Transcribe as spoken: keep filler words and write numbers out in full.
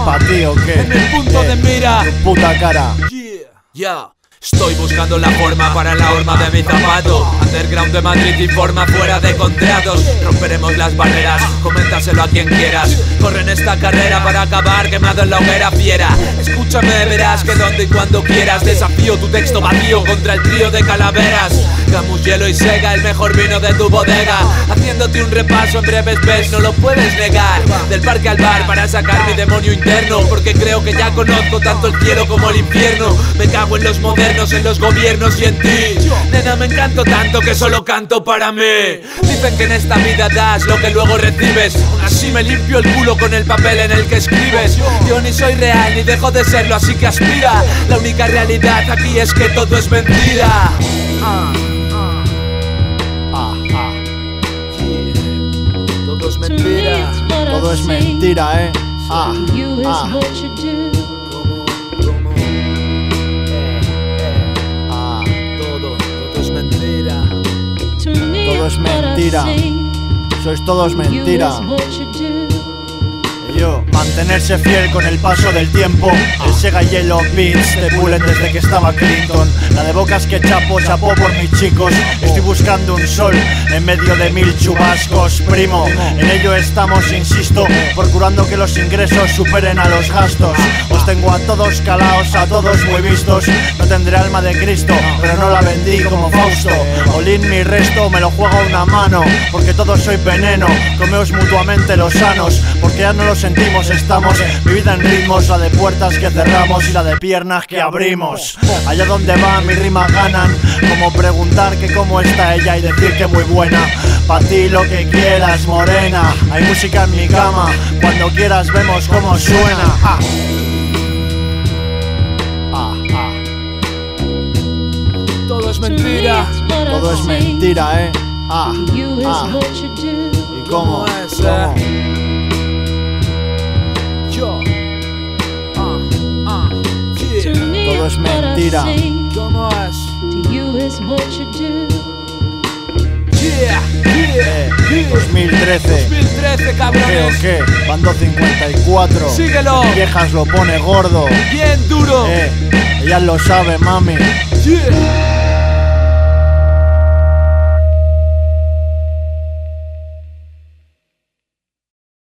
¿Pa' ti o qué? En el punto eh, de mira. Tu puta cara. Yeah. Yeah. Estoy buscando la forma para la horma de mi zapato. Underground de Madrid informa fuera de contratos. Romperemos las barreras, coméntaselo a quien quieras. Corre en esta carrera para acabar quemado en la hoguera fiera. Escúchame, verás que donde y cuando quieras desafío tu texto vacío contra el trío de calaveras. Camus, hielo y sega, el mejor vino de tu bodega. Haciéndote un repaso en breves ves, no lo puedes negar. Del parque al bar para sacar mi demonio interno, porque creo que ya conozco tanto el cielo como el infierno. Me cago en los modernos, en los gobiernos y en ti. Nena, me encanto tanto que solo canto para mí. Dicen que en esta vida das lo que luego recibes. Aún así me limpio el culo con el papel en el que escribes. Yo ni soy real ni dejo de serlo, así que aspira. La única realidad aquí es que todo es mentira. Ah, ah, ah, ah. Yeah. Todo es mentira. Todo es mentira, eh. Ah, ah. Todo es mentira. Sois todos mentira. Y yo, mantenerse fiel con el paso del tiempo. El Sega Yellow Beats de Bullet desde que estaba Clinton. La de bocas que chapo, chapó por mis chicos. Estoy buscando un sol en medio de mil chubascos, primo. En ello estamos, insisto, procurando que los ingresos superen a los gastos. Os tengo a todos calaos, a todos muy vistos. No tendré alma de Cristo, pero no la vendí como Fausto. Olín mi resto, me lo juego a una mano, porque todos soy veneno. Comeos mutuamente los sanos, porque ya no los sentimos, estamos. Mi vida en ritmos, la de puertas que cerramos y la de piernas que abrimos. Allá donde va mi rima ganan, como preguntar que cómo está ella y decir que muy buena. Pa' ti lo que quieras, morena. Hay música en mi cama, cuando quieras vemos cómo suena. Ah. Ah, ah. Todo es mentira. Todo es mentira, eh. Ah, ah. ¿Y cómo? ¿Cómo? Yo. Ah, ah. Yeah. Todo es mentira. ¿Cómo es? Yeah, yeah, yeah. dos mil trece. dos mil trece, cabrones. ¿Qué o qué? Bando cincuenta y cuatro. Síguelo. Viejas lo pone gordo. Bien duro. Eh, ellas lo saben, mami. Yeah.